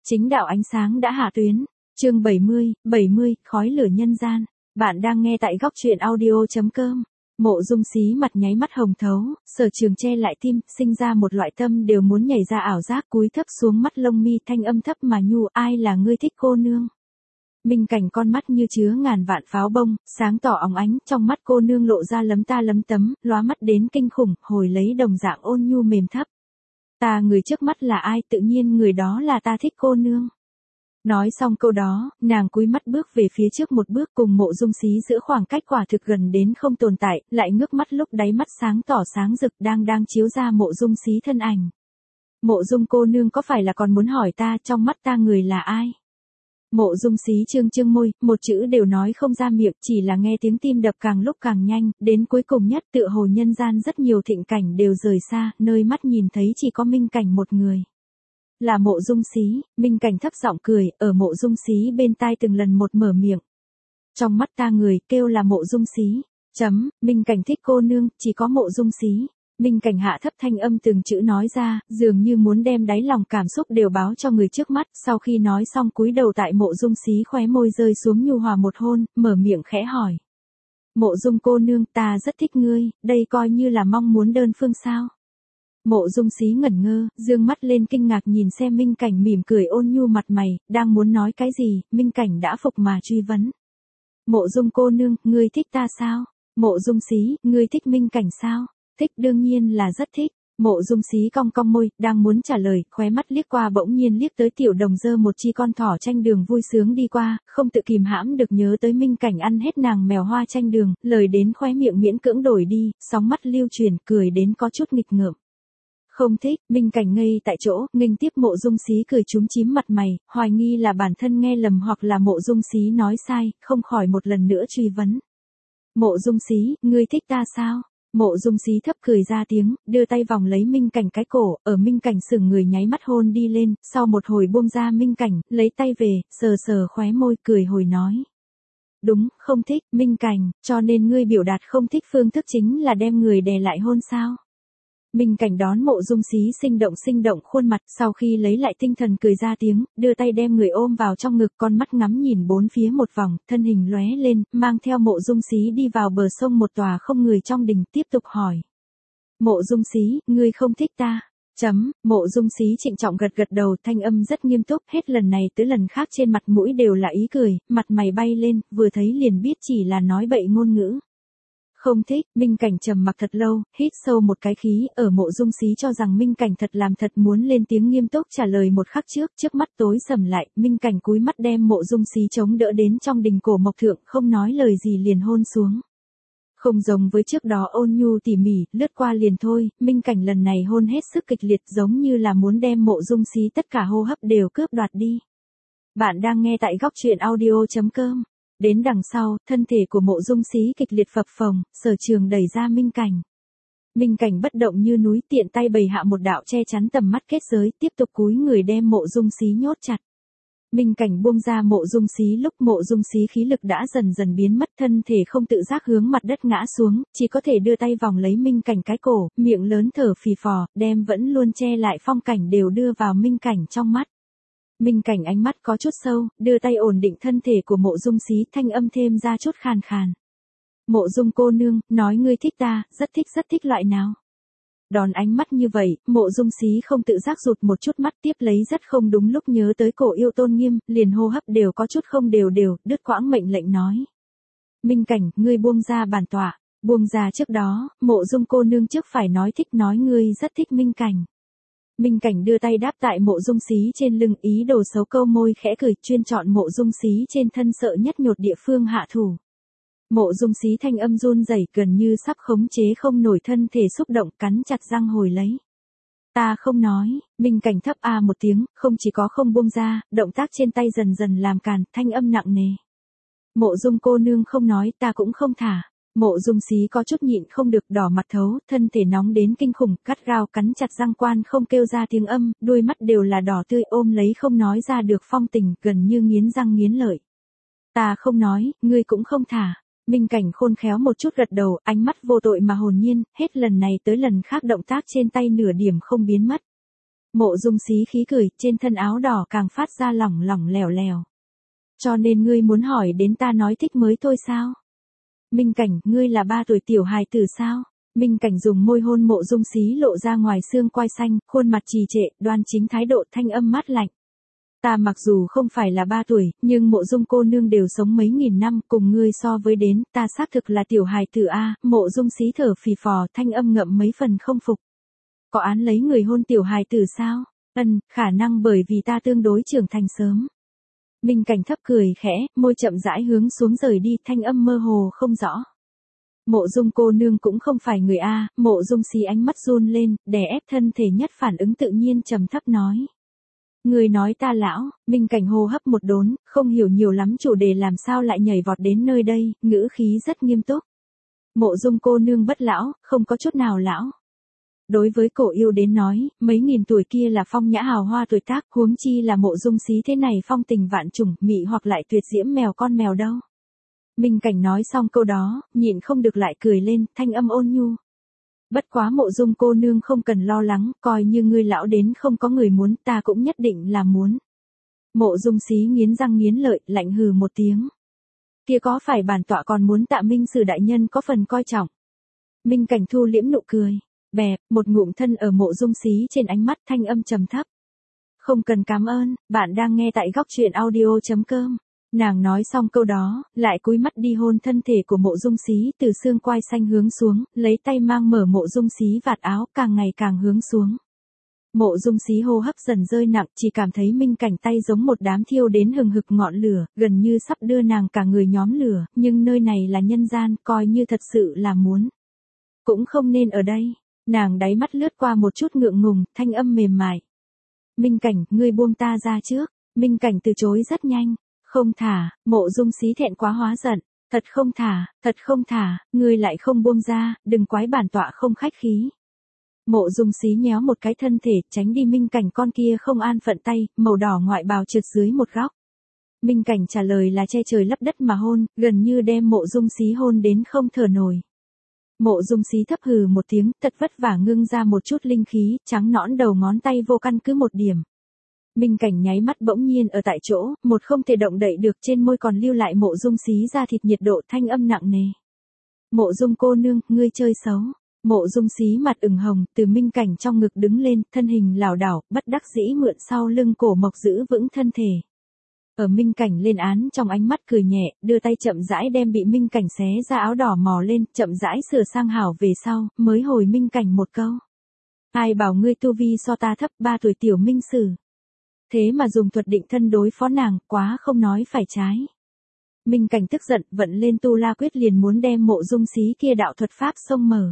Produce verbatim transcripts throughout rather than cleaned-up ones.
Chính đạo ánh sáng đã hạ tuyến. Chương bảy mươi, bảy mươi, khói lửa nhân gian. Bạn đang nghe tại góc truyện audio chấm com. Mộ Dung Xí mặt nháy mắt hồng thấu, Sở Trường che lại tim, sinh ra một loại tâm đều muốn nhảy ra ảo giác, cúi thấp xuống mắt lông mi, thanh âm thấp mà nhu, ai là ngươi thích cô nương? Minh Cảnh con mắt như chứa ngàn vạn pháo bông, sáng tỏ óng ánh, trong mắt cô nương lộ ra lấm ta lấm tấm, lóa mắt đến kinh khủng, hồi lấy đồng dạng ôn nhu mềm thấp. Ta người trước mắt là ai, tự nhiên người đó là ta thích cô nương. Nói xong câu đó, nàng cúi mắt bước về phía trước một bước, cùng Mộ Dung Xí giữa khoảng cách quả thực gần đến không tồn tại, lại ngước mắt lúc đáy mắt sáng tỏ sáng rực đang đang chiếu ra Mộ Dung Xí thân ảnh. Mộ Dung cô nương có phải là còn muốn hỏi ta trong mắt ta người là ai? Mộ Dung Xí trương trương môi, một chữ đều nói không ra miệng, chỉ là nghe tiếng tim đập càng lúc càng nhanh, đến cuối cùng nhất tựa hồ nhân gian rất nhiều thịnh cảnh đều rời xa, nơi mắt nhìn thấy chỉ có Minh Cảnh một người. Là Mộ Dung Xí. Minh Cảnh thấp giọng cười, ở Mộ Dung Xí bên tai từng lần một mở miệng. Trong mắt ta người, kêu là Mộ Dung Xí. Chấm, Minh Cảnh thích cô nương, chỉ có Mộ Dung Xí. Minh Cảnh hạ thấp thanh âm từng chữ nói ra, dường như muốn đem đáy lòng cảm xúc đều báo cho người trước mắt, sau khi nói xong cúi đầu tại Mộ Dung Xí khóe môi rơi xuống nhu hòa một hôn, mở miệng khẽ hỏi. Mộ Dung cô nương, ta rất thích ngươi, đây coi như là mong muốn đơn phương sao? Mộ Dung Xí ngẩn ngơ, dương mắt lên kinh ngạc nhìn xem Minh Cảnh mỉm cười ôn nhu mặt mày, đang muốn nói cái gì, Minh Cảnh đã phục mà truy vấn. Mộ Dung cô nương, ngươi thích ta sao? Mộ Dung Xí, ngươi thích Minh Cảnh sao? Thích, đương nhiên là rất thích. Mộ Dung Xí cong cong môi, đang muốn trả lời, khóe mắt liếc qua bỗng nhiên liếc tới Tiểu Đồng Dơ một chi con thỏ tranh đường vui sướng đi qua, không tự kìm hãm được nhớ tới Minh Cảnh ăn hết nàng mèo hoa tranh đường, lời đến khóe miệng miễn cưỡng đổi đi, sóng mắt lưu chuyển, cười đến có chút nghịch ngợm. Không thích. Minh Cảnh ngây tại chỗ, nghênh tiếp Mộ Dung Xí cười chúm chím mặt mày, hoài nghi là bản thân nghe lầm hoặc là Mộ Dung Xí nói sai, không khỏi một lần nữa truy vấn. Mộ Dung Xí, ngươi thích ta sao? Mộ Dung Xí thấp cười ra tiếng, đưa tay vòng lấy Minh Cảnh cái cổ, ở Minh Cảnh sững người nháy mắt hôn đi lên, sau một hồi buông ra Minh Cảnh, lấy tay về, sờ sờ khóe môi, cười hồi nói. Đúng, không thích, Minh Cảnh, cho nên ngươi biểu đạt không thích phương thức chính là đem người đè lại hôn sao? Minh Cảnh đón Mộ Dung Xí sinh động sinh động khuôn mặt, sau khi lấy lại tinh thần cười ra tiếng, đưa tay đem người ôm vào trong ngực, con mắt ngắm nhìn bốn phía một vòng, thân hình lóe lên, mang theo Mộ Dung Xí đi vào bờ sông một tòa không người trong đình, tiếp tục hỏi. Mộ Dung Xí, ngươi không thích ta? Chấm, Mộ Dung Xí trịnh trọng gật gật đầu, thanh âm rất nghiêm túc, hết lần này tới lần khác trên mặt mũi đều là ý cười, mặt mày bay lên, vừa thấy liền biết chỉ là nói bậy ngôn ngữ. Không thích. Minh Cảnh trầm mặc thật lâu, hít sâu một cái khí, ở Mộ Dung Xí cho rằng Minh Cảnh thật làm thật muốn lên tiếng nghiêm túc trả lời một khắc trước, trước mắt tối sầm lại, Minh Cảnh cúi mắt đem Mộ Dung Xí chống đỡ đến trong đình cổ mộc thượng, không nói lời gì liền hôn xuống. Không giống với trước đó ôn nhu tỉ mỉ, lướt qua liền thôi, Minh Cảnh lần này hôn hết sức kịch liệt, giống như là muốn đem Mộ Dung Xí tất cả hô hấp đều cướp đoạt đi. Bạn đang nghe tại góc truyện audio chấm com. Đến đằng sau, thân thể của Mộ Dung Xí kịch liệt phập phồng, Sở Trường đẩy ra Minh Cảnh. Minh Cảnh bất động như núi, tiện tay bày hạ một đạo che chắn tầm mắt kết giới, tiếp tục cúi người đem Mộ Dung Xí nhốt chặt. Minh Cảnh buông ra Mộ Dung Xí lúc Mộ Dung Xí khí lực đã dần dần biến mất, thân thể không tự giác hướng mặt đất ngã xuống, chỉ có thể đưa tay vòng lấy Minh Cảnh cái cổ, miệng lớn thở phì phò, đem vẫn luôn che lại phong cảnh đều đưa vào Minh Cảnh trong mắt. Minh Cảnh ánh mắt có chút sâu, đưa tay ổn định thân thể của Mộ Dung Xí, thanh âm thêm ra chút khàn khàn. Mộ Dung cô nương, nói ngươi thích ta, rất thích rất thích loại nào? Đòn ánh mắt như vậy, Mộ Dung Xí không tự giác rụt một chút mắt, tiếp lấy rất không đúng lúc nhớ tới cổ yêu tôn nghiêm, liền hô hấp đều có chút không đều đều, đứt quãng mệnh lệnh nói. Minh Cảnh, ngươi buông ra bản tọa. Buông ra trước đó, Mộ Dung cô nương trước phải nói thích, nói ngươi rất thích Minh Cảnh. Minh Cảnh đưa tay đáp tại Mộ Dung Xí trên lưng, ý đồ xấu câu môi khẽ cười, chuyên chọn Mộ Dung Xí trên thân sợ nhất nhột địa phương hạ thủ. Mộ Dung Xí thanh âm run rẩy, gần như sắp khống chế không nổi thân thể xúc động, cắn chặt răng hồi lấy. Ta không nói. Minh Cảnh thấp a một tiếng, không chỉ có không buông ra, động tác trên tay dần dần làm càn, thanh âm nặng nề. Mộ Dung cô nương không nói, ta cũng không thả. Mộ Dung Xí có chút nhịn không được, đỏ mặt thấu, thân thể nóng đến kinh khủng, cắt gao cắn chặt răng quan không kêu ra tiếng âm, đôi mắt đều là đỏ tươi, ôm lấy không nói ra được phong tình, gần như nghiến răng nghiến lợi. Ta không nói, ngươi cũng không thả. Minh Cảnh khôn khéo một chút gật đầu, ánh mắt vô tội mà hồn nhiên, hết lần này tới lần khác động tác trên tay nửa điểm không biến mất. Mộ Dung Xí khí cười, trên thân áo đỏ càng phát ra lỏng lỏng lẻo lẻo. Cho nên ngươi muốn hỏi đến ta nói thích mới thôi sao? Minh Cảnh, ngươi là ba tuổi tiểu hài tử sao? Minh Cảnh dùng môi hôn Mộ Dung Xí lộ ra ngoài xương quai xanh, khuôn mặt trì trệ, đoan chính thái độ, thanh âm mát lạnh. Ta mặc dù không phải là ba tuổi, nhưng Mộ Dung cô nương đều sống mấy nghìn năm, cùng ngươi so với đến, ta xác thực là tiểu hài tử a. Mộ Dung Xí thở phì phò, thanh âm ngậm mấy phần không phục. Có án lấy người hôn tiểu hài tử sao? Ân, khả năng bởi vì ta tương đối trưởng thành sớm. Minh Cảnh thấp cười khẽ, môi chậm rãi hướng xuống rời đi, thanh âm mơ hồ không rõ. Mộ Dung cô nương cũng không phải người a. Mộ Dung Xí ánh mắt run lên, đè ép thân thể nhất phản ứng tự nhiên trầm thấp nói. Người nói ta lão. Minh Cảnh hô hấp một đốn, không hiểu nhiều lắm chủ đề làm sao lại nhảy vọt đến nơi đây, ngữ khí rất nghiêm túc. Mộ Dung cô nương bất lão, không có chút nào lão. Đối với cổ yêu đến nói, mấy nghìn tuổi kia là phong nhã hào hoa tuổi tác, huống chi là Mộ Dung Xí thế này phong tình vạn trùng, mị hoặc lại tuyệt diễm mèo con mèo đâu. Minh Cảnh nói xong câu đó, nhịn không được lại cười lên, thanh âm ôn nhu. Bất quá Mộ Dung cô nương không cần lo lắng, coi như ngươi lão đến không có người muốn, ta cũng nhất định là muốn. Mộ Dung Xí nghiến răng nghiến lợi, lạnh hừ một tiếng. Kia có phải bản tọa còn muốn Tạ Minh Sử đại nhân có phần coi trọng. Minh Cảnh thu liễm nụ cười, bẹp, một ngụm thân ở Mộ Dung Xí trên ánh mắt, thanh âm trầm thấp. Không cần cảm ơn, bạn đang nghe tại góc truyện audio chấm com. Nàng nói xong câu đó, lại cúi mắt đi hôn thân thể của Mộ Dung Xí từ xương quai xanh hướng xuống, lấy tay mang mở Mộ Dung Xí vạt áo càng ngày càng hướng xuống. Mộ Dung Xí hô hấp dần rơi nặng, chỉ cảm thấy Minh Cảnh tay giống một đám thiêu đến hừng hực ngọn lửa, gần như sắp đưa nàng cả người nhóm lửa, nhưng nơi này là nhân gian, coi như thật sự là muốn. Cũng không nên ở đây. Nàng đáy mắt lướt qua một chút ngượng ngùng, thanh âm mềm mại. Minh Cảnh, ngươi buông ta ra trước. Minh Cảnh từ chối rất nhanh. Không thả. Mộ Dung Xí thẹn quá hóa giận. Thật không thả, thật không thả, ngươi lại không buông ra, đừng quái bản tọa không khách khí. Mộ Dung Xí nhéo một cái thân thể, tránh đi Minh Cảnh con kia không an phận tay, màu đỏ ngoại bào trượt dưới một góc. Minh Cảnh trả lời là che trời lấp đất mà hôn, gần như đem Mộ Dung Xí hôn đến không thở nổi. Mộ Dung Xí thấp hừ một tiếng, thật vất vả ngưng ra một chút linh khí, trắng nõn đầu ngón tay vô căn cứ một điểm. Minh Cảnh nháy mắt bỗng nhiên ở tại chỗ, một không thể động đậy được, trên môi còn lưu lại Mộ Dung Xí da thịt nhiệt độ, thanh âm nặng nề. Mộ Dung cô nương, ngươi chơi xấu. Mộ Dung Xí mặt ửng hồng, từ Minh Cảnh trong ngực đứng lên, thân hình lảo đảo, bất đắc dĩ mượn sau lưng cổ mộc giữ vững thân thể. Ở Minh Cảnh lên án trong ánh mắt cười nhẹ, đưa tay chậm rãi đem bị Minh Cảnh xé ra áo đỏ mò lên, chậm rãi sửa sang hảo về sau, mới hồi Minh Cảnh một câu. Ai bảo ngươi tu vi so ta thấp, ba tuổi tiểu Minh Sử. Thế mà dùng thuật định thân đối phó nàng, quá không nói phải trái. Minh Cảnh tức giận, vận lên tu la quyết liền muốn đem Mộ Dung Xí kia đạo thuật pháp xông mở.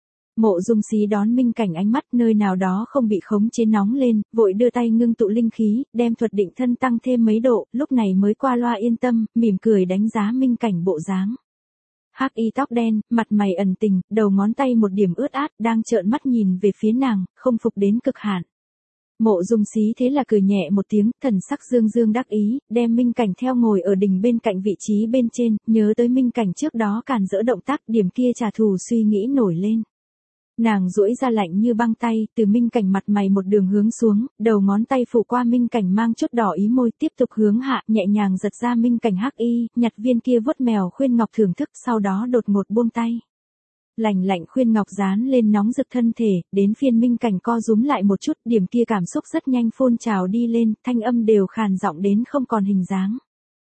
Mộ Dung Xí đón Minh Cảnh ánh mắt, nơi nào đó không bị khống chế nóng lên, vội đưa tay ngưng tụ linh khí, đem thuật định thân tăng thêm mấy độ, lúc này mới qua loa yên tâm, mỉm cười đánh giá Minh Cảnh bộ dáng. Hắc y tóc đen, mặt mày ẩn tình, đầu ngón tay một điểm ướt át, đang trợn mắt nhìn về phía nàng, không phục đến cực hạn. Mộ Dung Xí thế là cười nhẹ một tiếng, thần sắc dương dương đắc ý, đem Minh Cảnh theo ngồi ở đỉnh bên cạnh vị trí bên trên, nhớ tới Minh Cảnh trước đó cản dỡ động tác, điểm kia trả thù suy nghĩ nổi lên. Nàng duỗi ra lạnh như băng tay, từ Minh Cảnh mặt mày một đường hướng xuống, đầu ngón tay phủ qua Minh Cảnh mang chút đỏ ý môi, tiếp tục hướng hạ, nhẹ nhàng giật ra Minh Cảnh hắc y, nhặt viên kia vuốt mèo khuyên ngọc thưởng thức, sau đó đột ngột buông tay. Lạnh lạnh khuyên ngọc dán lên nóng rực thân thể, đến phiên Minh Cảnh co rúm lại một chút, điểm kia cảm xúc rất nhanh phun trào đi lên, thanh âm đều khàn giọng đến không còn hình dáng.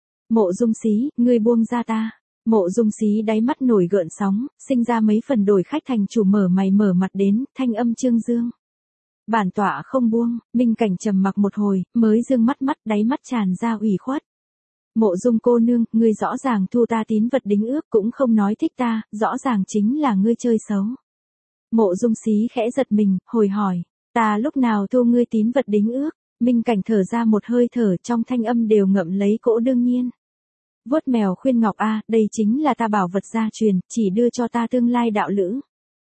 Mộ Dung Xí, ngươi buông ra ta. Mộ Dung Xí đáy mắt nổi gợn sóng, sinh ra mấy phần đổi khách thành chủ mở mày mở mặt đến, thanh âm trương dương. Bản tọa không buông. Minh Cảnh trầm mặc một hồi, mới dương mắt mắt, đáy mắt tràn ra ủy khuất. Mộ Dung cô nương, ngươi rõ ràng thu ta tín vật đính ước, cũng không nói thích ta, rõ ràng chính là ngươi chơi xấu. Mộ Dung Xí khẽ giật mình, hồi hỏi, ta lúc nào thu ngươi tín vật đính ước? Minh Cảnh thở ra một hơi thở, trong thanh âm đều ngậm lấy cỗ đương nhiên. Vuốt mèo khuyên ngọc a, đây chính là ta bảo vật gia truyền, chỉ đưa cho ta tương lai đạo lữ.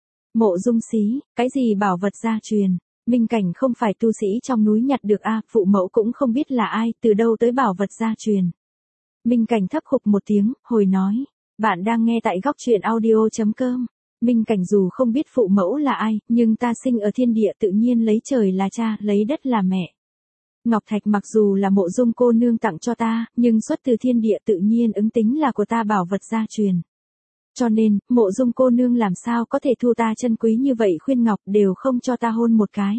Mộ Dung Xí, cái gì bảo vật gia truyền? Minh Cảnh không phải tu sĩ trong núi nhặt được a, phụ mẫu cũng không biết là ai, từ đâu tới bảo vật gia truyền. Minh Cảnh thấp khục một tiếng, hồi nói, bạn đang nghe tại góc truyện audio chấm com. Minh Cảnh dù không biết phụ mẫu là ai, nhưng ta sinh ở thiên địa tự nhiên lấy trời là cha, lấy đất là mẹ. Ngọc Thạch mặc dù là Mộ Dung cô nương tặng cho ta, nhưng xuất từ thiên địa tự nhiên ứng tính là của ta bảo vật gia truyền. Cho nên, Mộ Dung cô nương làm sao có thể thu ta chân quý như vậy khuyên ngọc đều không cho ta hôn một cái.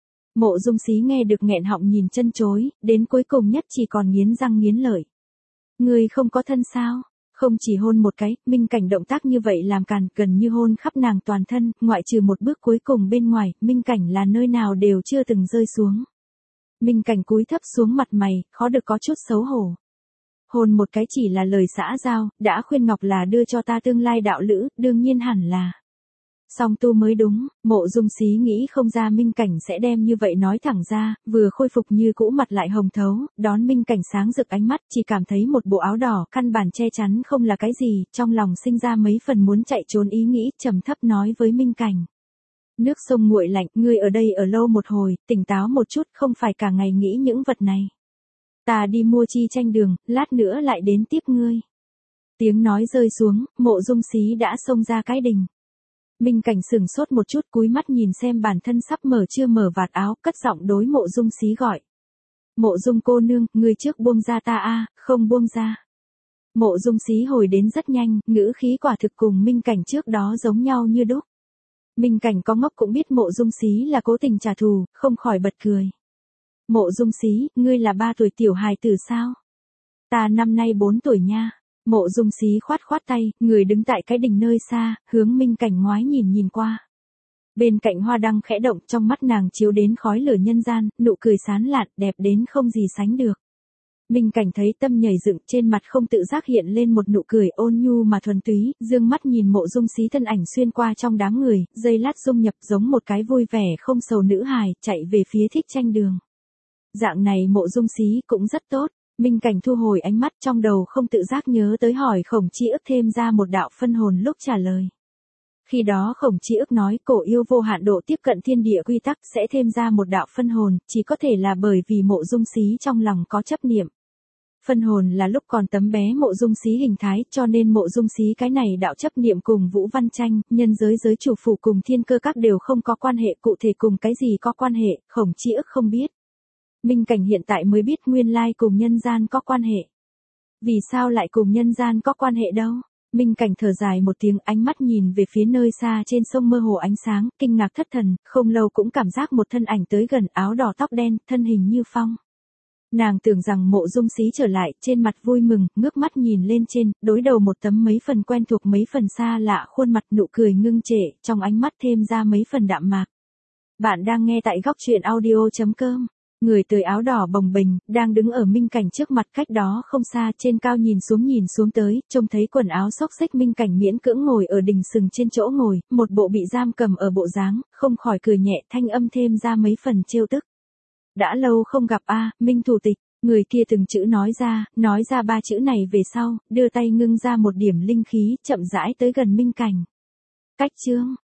Mộ Dung Xí nghe được nghẹn họng nhìn chân chối, đến cuối cùng nhất chỉ còn nghiến răng nghiến lợi. Ngươi không có thân sao? Không chỉ hôn một cái, Minh Cảnh động tác như vậy làm càn gần như hôn khắp nàng toàn thân, ngoại trừ một bước cuối cùng bên ngoài, Minh Cảnh là nơi nào đều chưa từng rơi xuống. Minh Cảnh cúi thấp xuống mặt mày, khó được có chút xấu hổ. Hôn một cái chỉ là lời xã giao, đã khuyên ngọc là đưa cho ta tương lai đạo lữ, đương nhiên hẳn là song tu mới đúng. Mộ Dung Xí nghĩ không ra Minh Cảnh sẽ đem như vậy nói thẳng ra, vừa khôi phục như cũ mặt lại hồng thấu, đón Minh Cảnh sáng rực ánh mắt, chỉ cảm thấy một bộ áo đỏ, căn bản che chắn không là cái gì, trong lòng sinh ra mấy phần muốn chạy trốn ý nghĩ, trầm thấp nói với Minh Cảnh. Nước sông nguội lạnh, ngươi ở đây ở lâu một hồi, tỉnh táo một chút, không phải cả ngày nghĩ những vật này. Ta đi mua chi chanh đường, lát nữa lại đến tiếp ngươi. Tiếng nói rơi xuống, Mộ Dung Xí đã xông ra cái đình. Minh Cảnh sửng sốt một chút, cúi mắt nhìn xem bản thân sắp mở chưa mở vạt áo, cất giọng đối Mộ Dung Xí gọi. Mộ Dung cô nương, ngươi trước buông ra ta a, không buông ra. Mộ Dung Xí hồi đến rất nhanh, ngữ khí quả thực cùng Minh Cảnh trước đó giống nhau như đúc. Minh Cảnh có ngốc cũng biết Mộ Dung Xí là cố tình trả thù, không khỏi bật cười. Mộ Dung Xí, ngươi là ba tuổi tiểu hài tử sao? Ta năm nay bốn tuổi nha. Mộ Dung Xí khoát khoát tay, người đứng tại cái đình nơi xa, hướng Minh Cảnh ngoái nhìn nhìn qua. Bên cạnh hoa đăng khẽ động, trong mắt nàng chiếu đến khói lửa nhân gian, nụ cười sán lạn, đẹp đến không gì sánh được. Minh Cảnh thấy tâm nhảy dựng, trên mặt không tự giác hiện lên một nụ cười ôn nhu mà thuần túy, dương mắt nhìn Mộ Dung Xí thân ảnh xuyên qua trong đám người, giây lát dung nhập giống một cái vui vẻ không sầu nữ hài, chạy về phía thích tranh đường. Dạng này Mộ Dung Xí cũng rất tốt. Minh Cảnh thu hồi ánh mắt, trong đầu không tự giác nhớ tới hỏi Khổng Chi Ức thêm ra một đạo phân hồn lúc trả lời. Khi đó Khổng Chi Ức nói cổ yêu vô hạn độ tiếp cận thiên địa quy tắc sẽ thêm ra một đạo phân hồn, chỉ có thể là bởi vì Mộ Dung Xí trong lòng có chấp niệm. Phân hồn là lúc còn tấm bé Mộ Dung Xí hình thái, cho nên Mộ Dung Xí cái này đạo chấp niệm cùng Vũ Văn Tranh, nhân giới giới chủ phủ cùng thiên cơ các đều không có quan hệ, cụ thể cùng cái gì có quan hệ, Khổng Chi Ức không biết. Minh Cảnh hiện tại mới biết nguyên lai cùng nhân gian có quan hệ. Vì sao lại cùng nhân gian có quan hệ đâu? Minh Cảnh thở dài một tiếng, ánh mắt nhìn về phía nơi xa trên sông mơ hồ ánh sáng, kinh ngạc thất thần, không lâu cũng cảm giác một thân ảnh tới gần, áo đỏ tóc đen, thân hình như phong. Nàng tưởng rằng Mộ Dung Xí trở lại, trên mặt vui mừng, ngước mắt nhìn lên trên, đối đầu một tấm mấy phần quen thuộc mấy phần xa lạ khuôn mặt, nụ cười ngưng trệ, trong ánh mắt thêm ra mấy phần đạm mạc. Bạn đang nghe tại góc truyện audio chấm com. Người tới áo đỏ bồng bềnh, đang đứng ở Minh Cảnh trước mặt, cách đó không xa, trên cao nhìn xuống nhìn xuống tới, trông thấy quần áo xốc xếch Minh Cảnh miễn cưỡng ngồi ở đình sừng trên chỗ ngồi, một bộ bị giam cầm ở bộ dáng, không khỏi cười nhẹ, thanh âm thêm ra mấy phần trêu tức. Đã lâu không gặp a, Minh thủ tịch. Người kia từng chữ nói ra, nói ra ba chữ này về sau, đưa tay ngưng ra một điểm linh khí, chậm rãi tới gần Minh Cảnh. Cách chương